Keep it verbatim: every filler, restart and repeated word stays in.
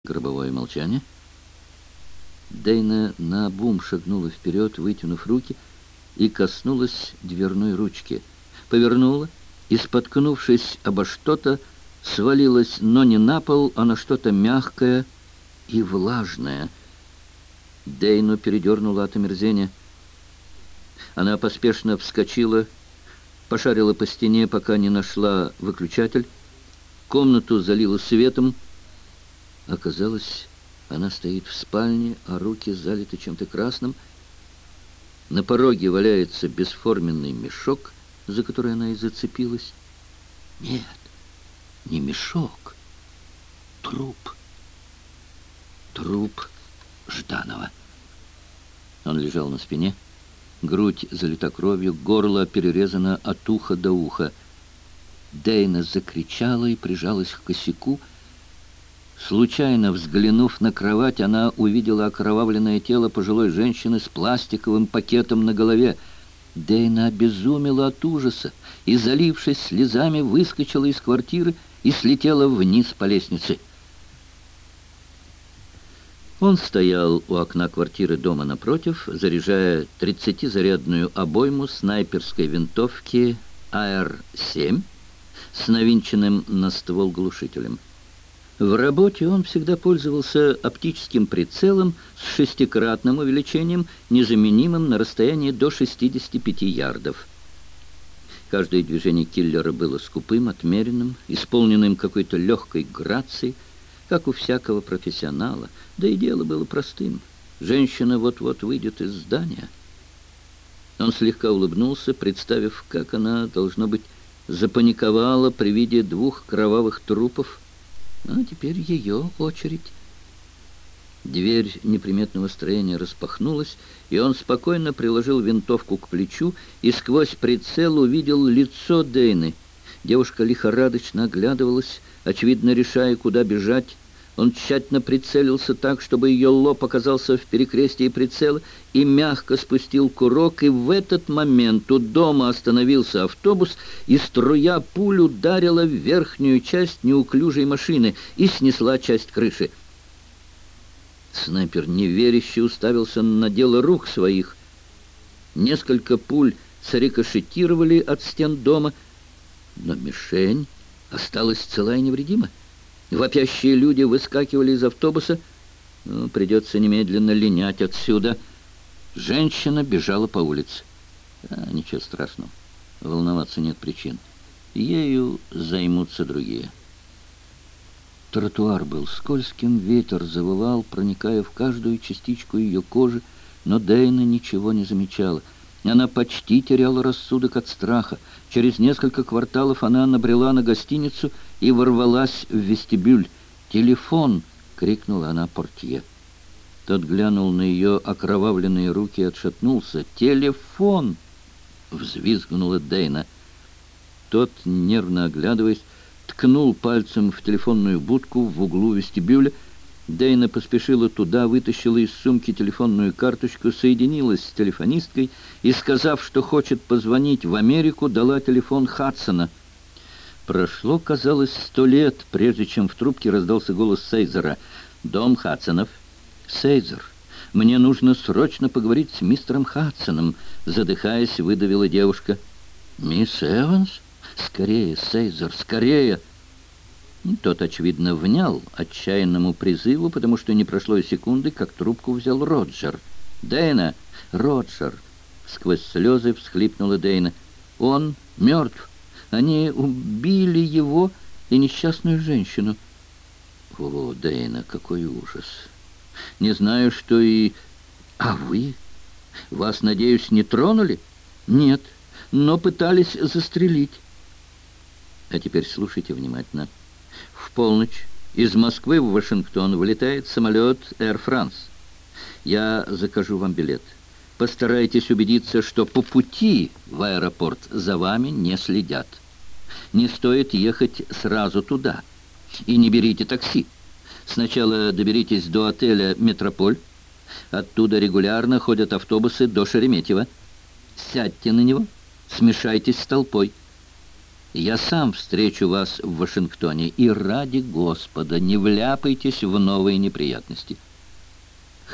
Гробовое молчание. Дейна наобум шагнула вперед, вытянув руки, и коснулась дверной ручки. Повернула и, споткнувшись обо что-то, свалилась, но не на пол, а на что-то мягкое и влажное. Дейну передернула от омерзения. Она поспешно вскочила, пошарила по стене, пока не нашла выключатель. Комнату залила светом. Оказалось, она стоит в спальне, а руки залиты чем-то красным. На пороге валяется бесформенный мешок, за который она и зацепилась. Нет, не мешок, труп. Труп Жданова. Он лежал на спине, грудь залита кровью, горло перерезано от уха до уха. Дейна закричала и прижалась к косяку. Случайно взглянув на кровать, она увидела окровавленное тело пожилой женщины с пластиковым пакетом на голове. Дейна обезумела от ужаса и, залившись слезами, выскочила из квартиры и слетела вниз по лестнице. Он стоял у окна квартиры дома напротив, заряжая тридцатизарядную обойму снайперской винтовки А Р семь с навинченным на ствол глушителем. В работе он всегда пользовался оптическим прицелом с шестикратным увеличением, незаменимым на расстоянии до шестидесяти пяти ярдов. Каждое движение киллера было скупым, отмеренным, исполненным какой-то легкой грацией, как у всякого профессионала. Да и дело было простым. Женщина вот-вот выйдет из здания. Он слегка улыбнулся, представив, как она, должно быть, запаниковала при виде двух кровавых трупов. А теперь ее очередь. Дверь неприметного строения распахнулась, и он спокойно приложил винтовку к плечу и сквозь прицел увидел лицо Дейны. Девушка лихорадочно оглядывалась, очевидно решая, куда бежать. Он тщательно прицелился так, чтобы ее лоб оказался в перекрестии прицела, и мягко спустил курок, и в этот момент у дома остановился автобус, и струя пуль ударила в верхнюю часть неуклюжей машины и снесла часть крыши. Снайпер неверяще уставился на дело рук своих. Несколько пуль срикошетировали от стен дома, но мишень осталась цела и невредима. Вопящие люди выскакивали из автобуса. Ну, придется немедленно линять отсюда. Женщина бежала по улице. А, ничего страшного. Волноваться нет причин. Ею займутся другие. Тротуар был скользким, ветер завывал, проникая в каждую частичку ее кожи, но Дейна ничего не замечала. Она почти теряла рассудок от страха. Через несколько кварталов она набрела на гостиницу и ворвалась в вестибюль. «Телефон!» — крикнула она портье. Тот глянул на ее окровавленные руки и отшатнулся. «Телефон!» — взвизгнула Дейна. Тот, нервно оглядываясь, ткнул пальцем в телефонную будку в углу вестибюля. Дейна поспешила туда, вытащила из сумки телефонную карточку, соединилась с телефонисткой и, сказав, что хочет позвонить в Америку, дала телефон Хадсона. Прошло, казалось, сто лет, прежде чем в трубке раздался голос Сейзера. «Дом Хадсонов». «Сейзер, мне нужно срочно поговорить с мистером Хадсоном», задыхаясь, выдавила девушка. «Мисс Эванс? Скорее, Сейзер, скорее!» Тот, очевидно, внял отчаянному призыву, потому что не прошло и секунды, как трубку взял Роджер. «Дейна! Роджер!» — сквозь слезы всхлипнула Дейна. «Он мертв. Они убили его и несчастную женщину». «О, Дейна, какой ужас! Не знаю, что и... А вы? Вас, надеюсь, не тронули?» «Нет, но пытались застрелить». «А теперь слушайте внимательно. В полночь из Москвы в Вашингтон вылетает самолет Air France. Я закажу вам билет. Постарайтесь убедиться, что по пути в аэропорт за вами не следят. Не стоит ехать сразу туда. И не берите такси. Сначала доберитесь до отеля «Метрополь». Оттуда регулярно ходят автобусы до Шереметьево. Сядьте на него, смешайтесь с толпой. Я сам встречу вас в Вашингтоне, и ради Господа не вляпайтесь в новые неприятности.